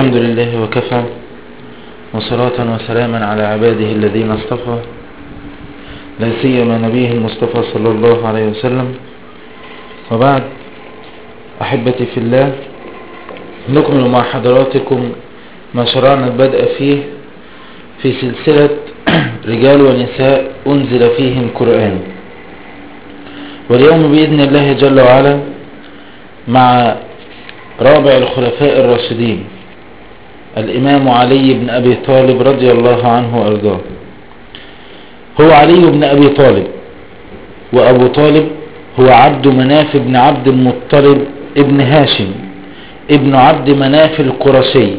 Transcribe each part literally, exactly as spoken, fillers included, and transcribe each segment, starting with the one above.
الحمد لله وكفى، وصلاة وسلاما على عباده الذين اصطفى، لا سيما نبيه المصطفى صلى الله عليه وسلم. وبعد، أحبتي في الله، نكمل مع حضراتكم ما شرعنا البدء فيه في سلسلة رجال ونساء أنزل فيهم قرآن. واليوم بإذن الله جل وعلا مع رابع الخلفاء الراشدين الإمام علي بن أبي طالب رضي الله عنه وأرضاه. هو علي بن أبي طالب، وأبو طالب هو عبد مناف بن عبد المطلب ابن هاشم ابن عبد مناف القرشي،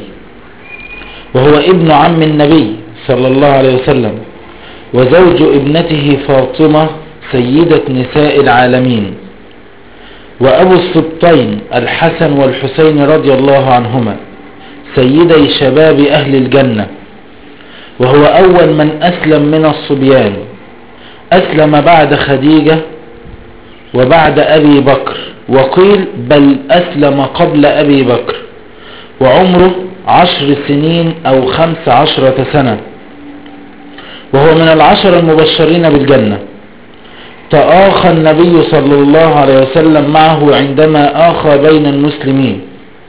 وهو ابن عم النبي صلى الله عليه وسلم، وزوج ابنته فاطمة سيدة نساء العالمين، وأبو السبطين الحسن والحسين رضي الله عنهما سيدي شباب أهل الجنة، وهو أول من أسلم من الصبيان. أسلم بعد خديجة وبعد أبي بكر، وقيل بل أسلم قبل أبي بكر، وعمره عشر سنين أو خمس عشرة سنة، وهو من العشر المبشرين بالجنة. تآخى النبي صلى الله عليه وسلم معه عندما آخى بين المسلمين.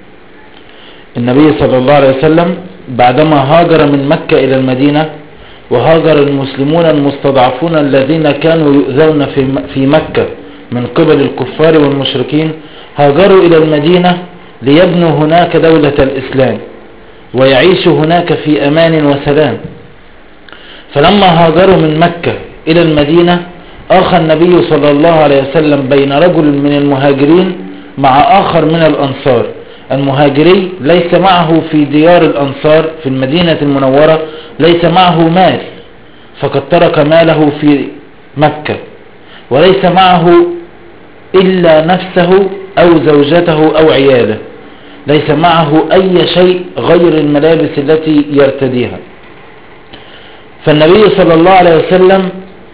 النبي صلى الله عليه وسلم بعدما هاجر من مكة إلى المدينة، وهاجر المسلمون المستضعفون الذين كانوا يؤذون في مكة من قبل الكفار والمشركين، هاجروا إلى المدينة ليبنوا هناك دولة الإسلام ويعيشوا هناك في أمان وسلام. فلما هاجروا من مكة إلى المدينة، آخى النبي صلى الله عليه وسلم بين رجل من المهاجرين مع آخر من الأنصار. المهاجري ليس معه في ديار الأنصار في المدينة المنورة ليس معه مال، فقد ترك ماله في مكة، وليس معه إلا نفسه أو زوجته أو عياله، ليس معه أي شيء غير الملابس التي يرتديها. فالنبي صلى الله عليه وسلم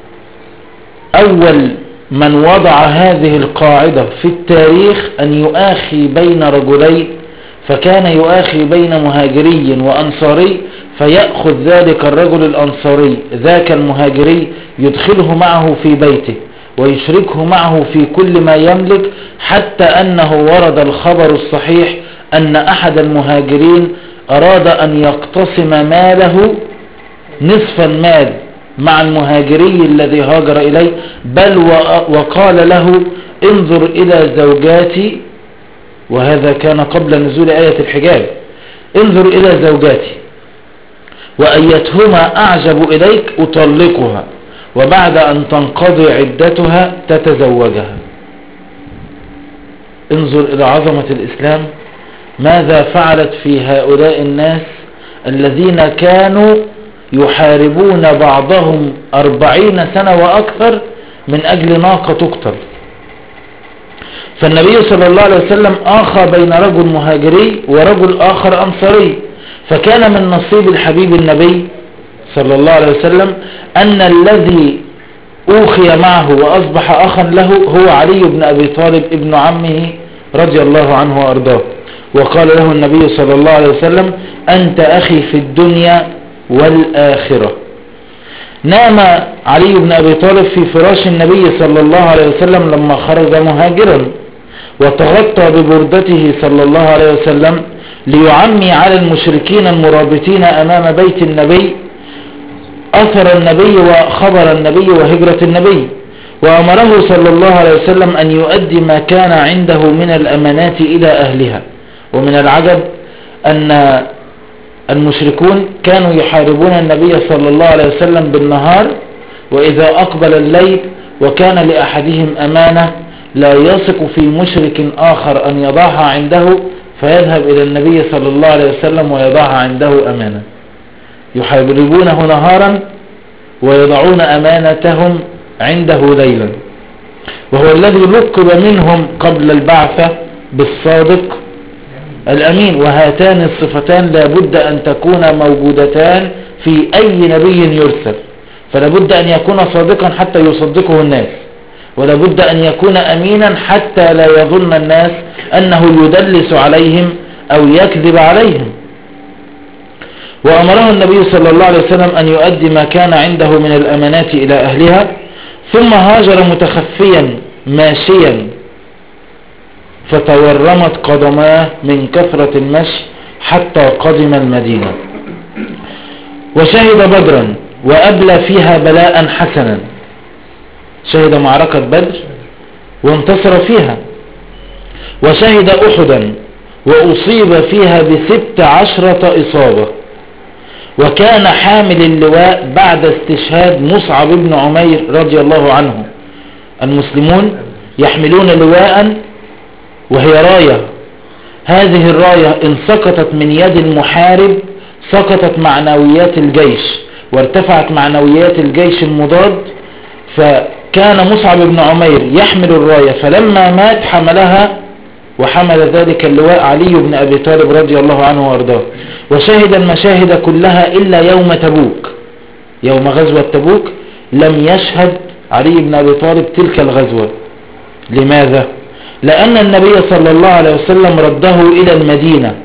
أول من وضع هذه القاعدة في التاريخ أن يؤاخي بين رجلين، فكان يؤاخي بين مهاجري وأنصاري، فيأخذ ذلك الرجل الأنصاري ذاك المهاجري يدخله معه في بيته ويشركه معه في كل ما يملك، حتى أنه ورد الخبر الصحيح أن أحد المهاجرين أراد أن يقتسم ماله نصف المال مع المهاجري الذي هاجر إليه، بل وقال له انظر إلى زوجاتي، وهذا كان قبل نزول آية الحجاب، انظر إلى زوجاتي وأيتهما أعجب إليك أطلقها، وبعد أن تنقضي عدتها تتزوجها. انظر إلى عظمة الإسلام، ماذا فعلت في هؤلاء الناس الذين كانوا يحاربون بعضهم أربعين سنة وأكثر من أجل ناقة تقتل. فالنبي صلى الله عليه وسلم آخى بين رجل مهاجري ورجل آخر أنصاري، فكان من نصيب الحبيب النبي صلى الله عليه وسلم أن الذي أوخي معه وأصبح أخا له هو علي بن أبي طالب ابن عمه رضي الله عنه وأرضاه. وقال له النبي صلى الله عليه وسلم أنت أخي في الدنيا والآخرة. نام علي بن أبي طالب في فراش النبي صلى الله عليه وسلم لما خرج مهاجرا، وتغطى ببردته صلى الله عليه وسلم ليعمي على المشركين المرابطين أمام بيت النبي أثر النبي وخبر النبي وهجرة النبي، وأمره صلى الله عليه وسلم أن يؤدي ما كان عنده من الأمانات إلى أهلها. ومن العجب أن المشركون كانوا يحاربون النبي صلى الله عليه وسلم بالنهار، وإذا أقبل الليل وكان لأحدهم أمانة لا يثق في مشرك آخر أن يضعها عنده، فيذهب إلى النبي صلى الله عليه وسلم ويضعها عنده أمانة. يحاربونه نهارا ويضعون أمانتهم عنده ليلا، وهو الذي لقب منهم قبل البعثة بالصادق الأمين. وهاتان الصفتان لابد أن تكون موجودتان في أي نبي يرسل، فلابد أن يكون صادقا حتى يصدقه الناس، ولابد أن يكون أمينا حتى لا يظن الناس أنه يدلس عليهم أو يكذب عليهم. وأمره النبي صلى الله عليه وسلم أن يؤدي ما كان عنده من الأمانات إلى أهلها، ثم هاجر متخفيا ماشيا فتورمت قدماه من كثرة المشي حتى قدم المدينة. وشهد بدرا وأبلى فيها بلاء حسنا، شهد معركة بدر وانتصر فيها. وشهد أحدا وأصيب فيها بست عشرة إصابة، وكان حامل اللواء بعد استشهاد مصعب بن عمير رضي الله عنه. المسلمون يحملون لواء وهي راية، هذه الراية إن سقطت من يد المحارب سقطت معنويات الجيش وارتفعت معنويات الجيش المضاد. فكان مصعب بن عمير يحمل الراية، فلما مات حملها وحمل ذلك اللواء علي بن أبي طالب رضي الله عنه وارضاه. وشهد المشاهد كلها إلا يوم تبوك، يوم غزوة تبوك لم يشهد علي بن أبي طالب تلك الغزوة. لماذا؟ لأن النبي صلى الله عليه وسلم رده إلى المدينة،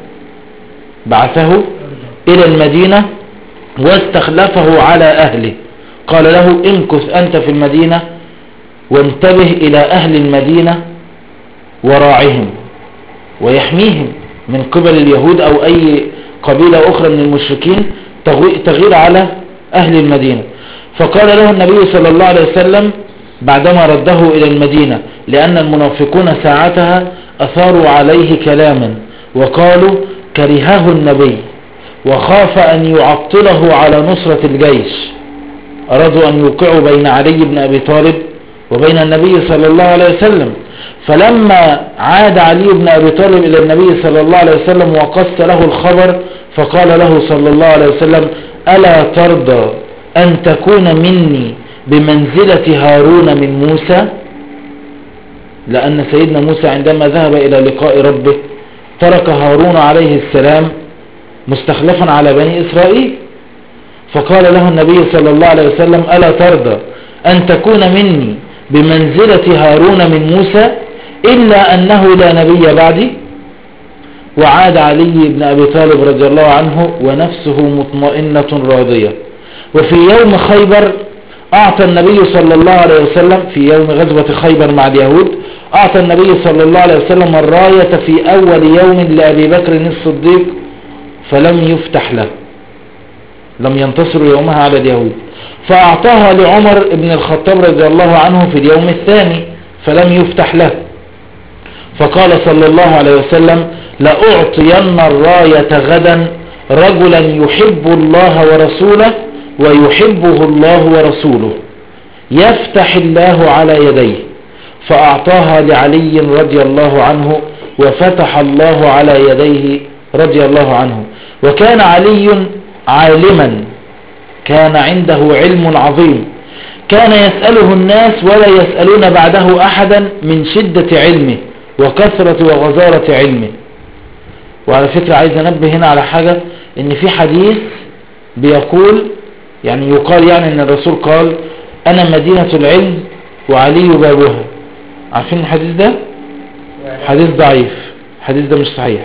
بعثه إلى المدينة واستخلفه على أهله، قال له امكث أنت في المدينة وانتبه إلى أهل المدينة وراعهم ويحميهم من قبل اليهود أو أي قبيلة أخرى من المشركين تغير على أهل المدينة. فقال له النبي صلى الله عليه وسلم بعدما رده إلى المدينة، لأن المنافقون ساعتها أثاروا عليه كلاما وقالوا كرهه النبي وخاف أن يعطله على نصرة الجيش، أرادوا أن يوقعوا بين علي بن أبي طالب وبين النبي صلى الله عليه وسلم. فلما عاد علي بن أبي طالب إلى النبي صلى الله عليه وسلم وقص له الخبر، فقال له صلى الله عليه وسلم ألا ترضى أن تكون مني بمنزلة هارون من موسى؟ لأن سيدنا موسى عندما ذهب إلى لقاء ربه ترك هارون عليه السلام مستخلفا على بني إسرائيل. فقال له النبي صلى الله عليه وسلم ألا ترضى أن تكون مني بمنزلة هارون من موسى إلا أنه لا نبي بعدي؟ وعاد علي بن أبي طالب رضي الله عنه ونفسه مطمئنة راضية. وفي يوم خيبر أعطى النبي صلى الله عليه وسلم، في يوم غزوة خيبر مع اليهود، أعطى النبي صلى الله عليه وسلم الراية في أول يوم لأبي بكر الصديق فلم يفتح له، لم ينتصر يومها على اليهود. فأعطاها لعمر بن الخطاب رضي الله عنه في اليوم الثاني فلم يفتح له. فقال صلى الله عليه وسلم لأعطين الراية غدا رجلا يحب الله ورسوله ويحبه الله ورسوله يفتح الله على يديه. فأعطاها لعلي رضي الله عنه وفتح الله على يديه رضي الله عنه. وكان علي عالما، كان عنده علم عظيم، كان يسأله الناس ولا يسألون بعده أحدا من شدة علمه وكثرة وغزارة علمه. وعلى فكرة عايز أنبه هنا على حاجة، ان في حديث بيقول يعني يقال يعني ان الرسول قال انا مدينة العلم وعلي بابها. عارفين الحديث ده؟ حديث ضعيف، الحديث ده مش صحيح،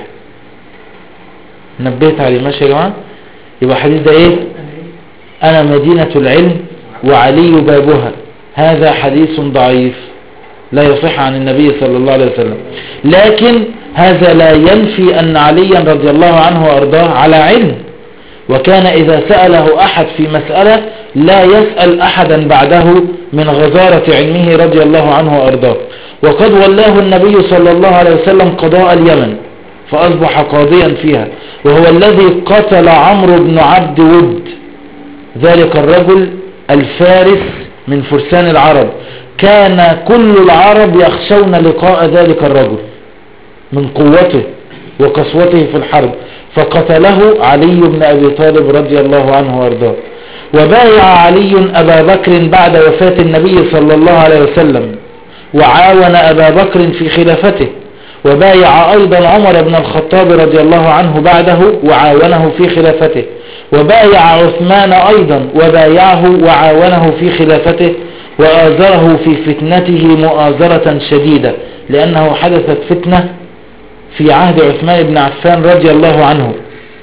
نبهت عليه. ماشي يا جماعة؟ يبقى الحديث ده ايه؟ انا مدينة العلم وعلي بابها، هذا حديث ضعيف لا يصح عن النبي صلى الله عليه وسلم. لكن هذا لا ينفي ان عليا رضي الله عنه وارضاه على علم، وكان اذا سأله احد في مسألة لا يسأل احدا بعده من غزارة علمه رضي الله عنه وارضاه. وقد ولاه النبي صلى الله عليه وسلم قضاء اليمن فاصبح قاضيا فيها، وهو الذي قتل عمرو بن عبد ود، ذلك الرجل الفارس من فرسان العرب، كان كل العرب يخشون لقاء ذلك الرجل من قوته وقسوته في الحرب، فقتله علي بن أبي طالب رضي الله عنه وارضاه. وبايع علي أبا بكر بعد وفاة النبي صلى الله عليه وسلم وعاون أبا بكر في خلافته، وبايع أيضا عمر بن الخطاب رضي الله عنه بعده وعاونه في خلافته، وبايع عثمان أيضا وبايعه وعاونه في خلافته، وآزره في فتنته مؤازرة شديدة، لأنه حدثت فتنة في عهد عثمان بن عفان رضي الله عنه،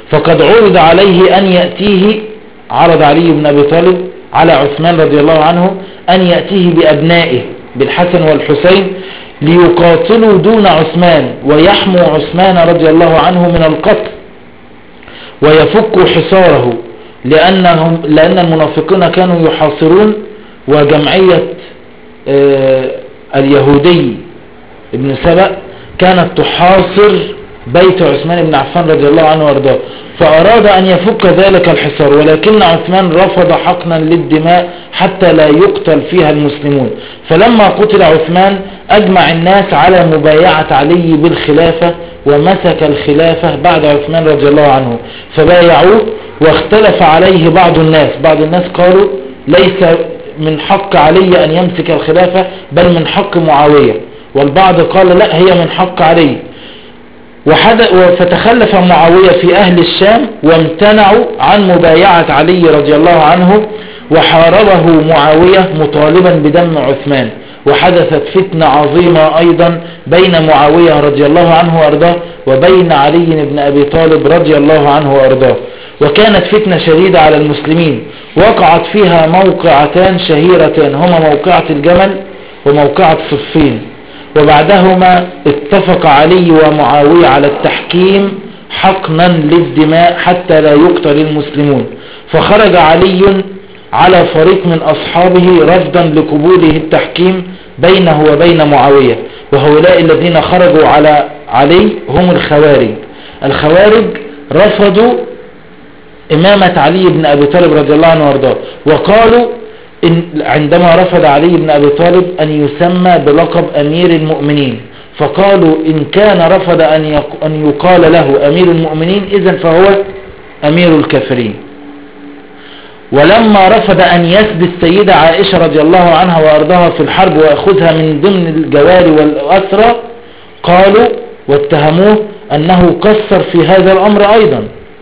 فقد عرض عليه أن يأتيه، عرض علي بن أبي طالب على عثمان رضي الله عنه أن يأتيه بأبنائه بالحسن والحسين ليقاتلوا دون عثمان ويحموا عثمان رضي الله عنه من القتل ويفكوا حصاره، لأنهم لأن المنافقين كانوا يحاصرون، وجمعية آه اليهودي ابن سبأ كانت تحاصر بيت عثمان بن عفان رضي الله عنه وارضاه، فأراد أن يفك ذلك الحصار، ولكن عثمان رفض حقنا للدماء حتى لا يقتل فيها المسلمون. فلما قتل عثمان أجمع الناس على مبايعة علي بالخلافة، ومسك الخلافة بعد عثمان رضي الله عنه، فبايعوه. واختلف عليه بعض الناس، بعض الناس قالوا ليس من حق علي أن يمسك الخلافة بل من حق معاوية، والبعض قال لا، هي من حق علي. فتخلف معاوية في أهل الشام وامتنعوا عن مبايعة علي رضي الله عنه، وحاربه معاوية مطالبا بدم عثمان، وحدثت فتنة عظيمة أيضا بين معاوية رضي الله عنه وأرضاه وبين علي بن أبي طالب رضي الله عنه وأرضاه، وكانت فتنة شديدة على المسلمين، وقعت فيها موقعتان شهيرتان، هما موقعة الجمل وموقعة صفين. وبعدهما اتفق علي ومعاوية على التحكيم حقنا للدماء حتى لا يقتل المسلمون، فخرج علي على فريق من أصحابه رفضا لقبوله التحكيم بينه وبين معاوية، وهؤلاء الذين خرجوا على علي هم الخوارج. الخوارج رفضوا إمامة علي بن أبي طالب رضي الله عنه وارضاه، وقالوا إن عندما رفض علي بن أبي طالب أن يسمى بلقب أمير المؤمنين، فقالوا إن كان رفض أن يقال له أمير المؤمنين إذن فهو أمير الكافرين. ولما رفض أن يسبي السيدة عائشة رضي الله عنها وأرضها في الحرب ويأخذها من ضمن الجواري والأسرى، قالوا واتهموه أنه قصر في هذا الأمر أيضا،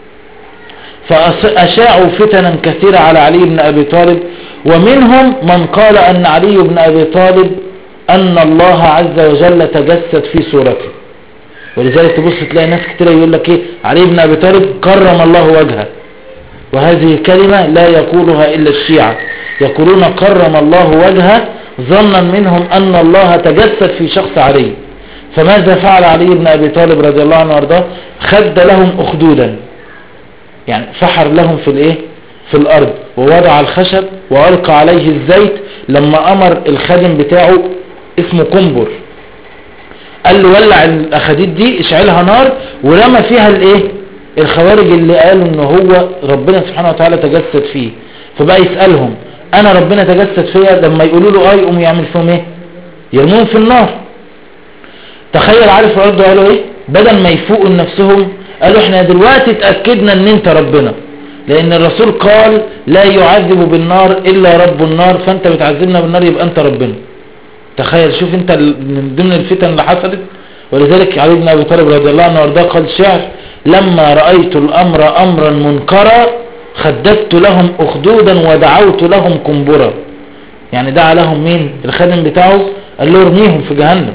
فأشاعوا فتنا كثيرة على علي بن أبي طالب. ومنهم من قال أن علي بن أبي طالب أن الله عز وجل تجسد في صورته، ولذلك تبص تلاقي ناس كتير يقول لك إيه، علي بن أبي طالب كرم الله وجهه، وهذه كلمة لا يقولها إلا الشيعة، يقولون كرم الله وجهه ظنا منهم أن الله تجسد في شخص علي. فماذا فعل علي بن أبي طالب رضي الله عنه وارضاه؟ خد لهم أخدودا، يعني فحر لهم في الايه في الارض، ووضع الخشب والقى عليه الزيت. لما امر الخادم بتاعه اسمه قنبر قال له ولع الاخاديد دي، اشعلها نار، ورمى فيها الايه الخوارج اللي قالوا ان هو ربنا سبحانه وتعالى تجسد فيه. فبقى يسألهم انا ربنا تجسد فيا؟ لما يقولوا له اه يقوم يعمل فيهم ايه؟ يرمون في النار. تخيل، عارف الارض قالوا ايه؟ بدل ما يفوقوا لنفسهم قالوا احنا دلوقتي اتأكدنا ان انت ربنا، لان الرسول قال لا يعذب بالنار الا رب النار، فانت بتعذبنا بالنار يبقى انت ربنا. تخيل، شوف انت من ضمن الفتن اللي حصلت. ولذلك علي بن ابي طالب رضي الله عنه وارضاه قال شعر: لما رأيت الامر امرا منكرا خددت لهم اخدودا ودعوت لهم قنبرا. يعني دعا لهم مين؟ الخادم بتاعه، قال له ارميهم في جهنم.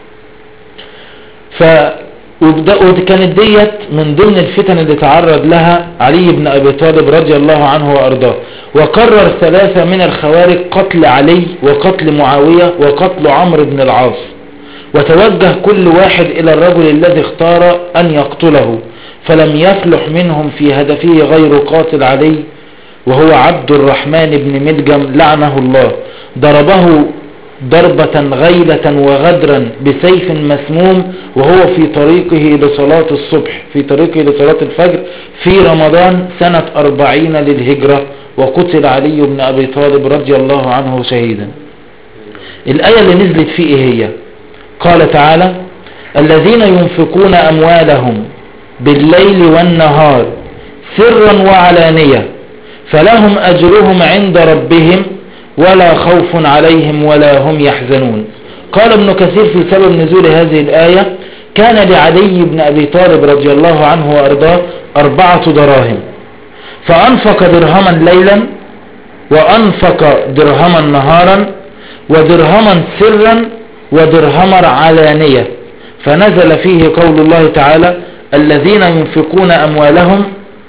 ف ودي كانت ديت من ضمن الفتن اللي تعرض لها علي بن أبي طالب رضي الله عنه وأرضاه. وقرر ثلاثة من الخوارج قتل علي وقتل معاوية وقتل عمرو بن العاص، وتوجه كل واحد إلى الرجل الذي اختار أن يقتله، فلم يفلح منهم في هدفه غير قاتل علي، وهو عبد الرحمن بن ملجم لعنه الله. ضربه ضربة غيلة وغدرا بسيف مسموم وهو في طريقه لصلاة الصبح، في طريقه لصلاة الفجر في رمضان سنة أربعين للهجرة، وقتل علي بن أبي طالب رضي الله عنه شهيدا. الآية اللي نزلت فيه هي قال تعالى: الذين ينفقون أموالهم بالليل والنهار سرا وعلانية فلهم أجرهم عند ربهم ولا خوف عليهم ولا هم يحزنون. قال ابن كثير في سبب نزول هذه الآية: كان لعلي بن أبي طالب رضي الله عنه وأرضاه أربعة دراهم، فأنفق درهما ليلا وأنفق درهما نهارا ودرهما سرا ودرهما علانية، فنزل فيه قول الله تعالى: الذين ينفقون أموالهم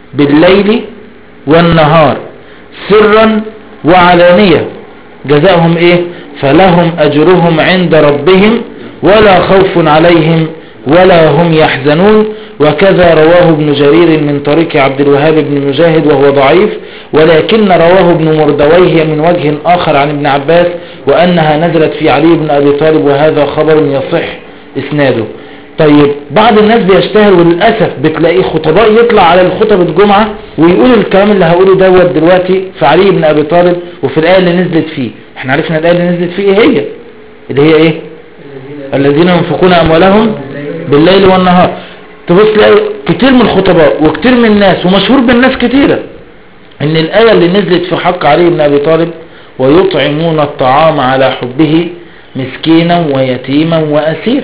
بالليل والنهار سرا وعلانية جزاؤهم ايه؟ فلهم اجرهم عند ربهم ولا خوف عليهم ولا هم يحزنون. وكذا رواه ابن جرير من طريق عبد الوهاب بن مجاهد وهو ضعيف، ولكن رواه ابن مردويه من وجه آخر عن ابن عباس وأنها نزلت في علي بن أبي طالب، وهذا خبر يصح إسناده. طيب بعض الناس بيشتهر وللأسف بتلاقيه خطباء يطلع على الخطب الجمعة ويقول الكلام اللي هقوله دوت دلوقتي في علي بن أبي طالب وفي الآية اللي نزلت فيه. احنا عرفنا الآية اللي نزلت فيه ايه هي؟ اللي هي ايه؟ الذين ينفقون أموالهم بالليل والنهار. تبص تلاقي كتير من الخطباء وكتير من الناس ومشهور بالناس كتيرة ان الآية اللي نزلت في حق علي بن أبي طالب ويطعمون الطعام على حبه مسكينا ويتيما وأسيرا،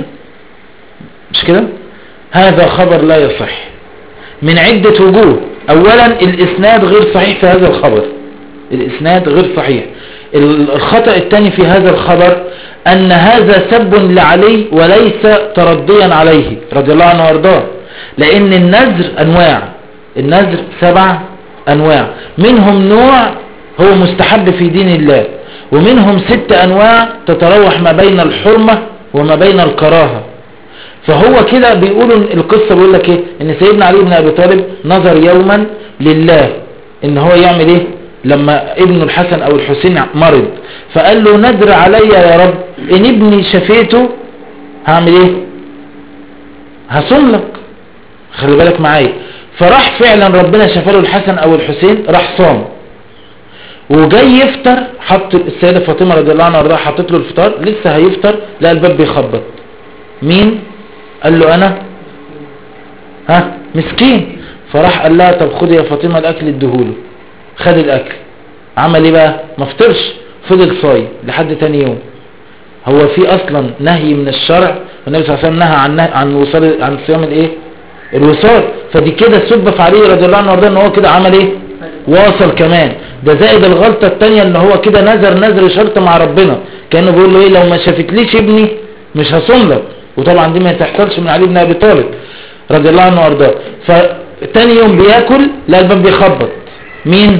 مش كده؟ هذا خبر لا يصح من عدة وجوه. اولا الاسناد غير صحيح في هذا الخبر، الاسناد غير صحيح. الخطأ الثاني في هذا الخبر ان هذا سب لعلي وليس ترضيا عليه رضي الله عنه وارضاه، لان النذر انواع، النذر سبع انواع، منهم نوع هو مستحب في دين الله، ومنهم ست انواع تتراوح ما بين الحرمة وما بين الكراهة. فهو كده بيقولوا القصة بيقول لك ايه؟ ان سيدنا علي بن ابي طالب نظر يوما لله ان هو يعمل ايه لما ابن الحسن او الحسين مرض، فقال له نذر علي يا رب ان ابني شفيته هعمل ايه؟ هصوم لك. خلي بالك معايا. فراح فعلا ربنا شفاله الحسن او الحسين، راح صام وجاي يفطر، حط السيدة فاطمة رضي الله عنها وارضاها حطت له الفطار، لسه هيفطر لا الباب بيخبط. مين؟ قال له انا ها مسكين. فراح قال لها طب خدي يا فاطمة الاكل اديهوله. خد الاكل، عمل ايه بقى؟ ما فطرش، فضل صايم لحد تاني يوم. هو في اصلا نهي من الشرع، والنبي صلى الله عليه وسلم نهى عن عن وصال عن صيام الايه؟ الوصال. فدي كده سب في علي رضي الله عنه وارضاه ان هو كده عمل ايه؟ واصل كمان. ده زائد الغلطة التانية ان هو كده نذر نذر شرط مع ربنا، كأنه بيقول له ايه؟ لو ما شافتليش ابني مش هصوم لك. وطبعا دي ما تحصلش من علي بن ابي طالب رضي الله عنه وارضاه. فتاني يوم بياكل لا الباب بيخبط. مين؟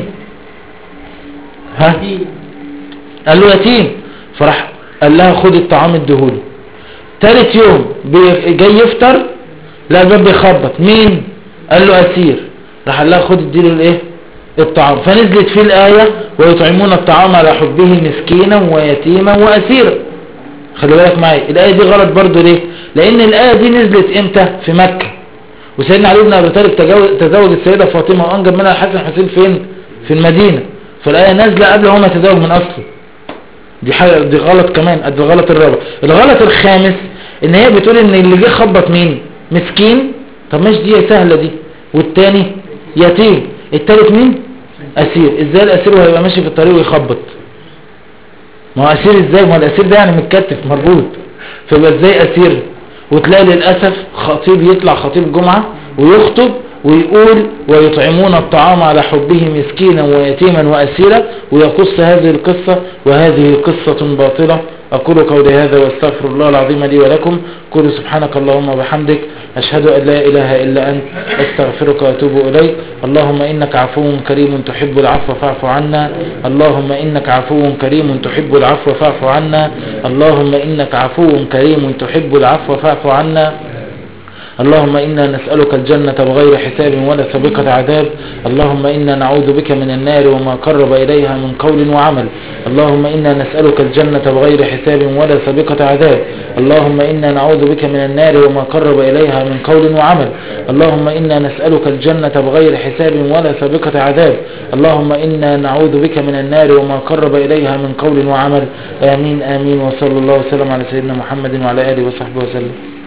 ها؟ قال له يتيم. فراح قال لها خد الطعام اديهوله. ثالث يوم جاي يفطر لا الباب بيخبط. مين؟ قال له اسير. راح قال لها خد اديله الايه؟ الطعام. فنزلت فيه الآية ويطعمون الطعام على حبه مسكينا ويتيما واسيرا. خلي بالك معايا. الآية دي غلط برضو ليه؟ لأن الآية دي نزلت امتى؟ في مكة، وسيدنا علي بن أبي طالب تزوج السيدة فاطمة وأنجب منها الحسن والحسين فين؟ في المدينة. فالآية نازلة قبل هو ما يتزوج من أصله. دي حاجة دي غلط كمان. قد الغلط الرابع. الغلط الخامس ان هي بتقول ان اللي جه خبط مين؟ مسكين. طب ماشي دي سهلة دي. والتاني يتيم. التالت مين؟ أسير. ازاي الأسير وهيبقى ماشي في الطريق ويخبط؟ ما هو أسير ازاي؟ ما هو الأسير ده يعني متكتف مربوط، فيبقى ازاي أسير؟ وتلاقي للأسف خطيب يطلع خطيب جمعة ويخطب ويقول ويطعمون الطعام على حبه مسكينا ويتيما وأسيرا ويقص هذه القصة، وهذه قصة باطلة. أقول قولي هذا واستغفر الله العظيم لي ولكم. قل سبحانك اللهم وبحمدك أشهد أن لا إله إلا أنت أستغفرك وأتوب إليك. اللهم إنك عفو كريم تحب العفو فاعف عنا. اللهم إنك عفو كريم تحب العفو فاعف عنا. اللهم إنك عفو كريم تحب العفو فاعف عنا. اللهم إنا نسألك الجنة بغير حساب ولا سابقة عذاب. اللهم إنا نعوذ بك من النار وما قرب إليها من قول وعمل. اللهم إنا نسألك الجنة بغير حساب ولا سابقة عذاب. اللهم إنا نعوذ بك من النار وما قرب إليها من قول وعمل. اللهم إنا نسألك الجنة بغير حساب ولا سابقة عذاب. اللهم إنا نعوذ بك من النار وما قرب إليها من قول وعمل. آمين آمين. وصلى الله وسلم على سيدنا محمد وعلى آله وصحبه وسلم.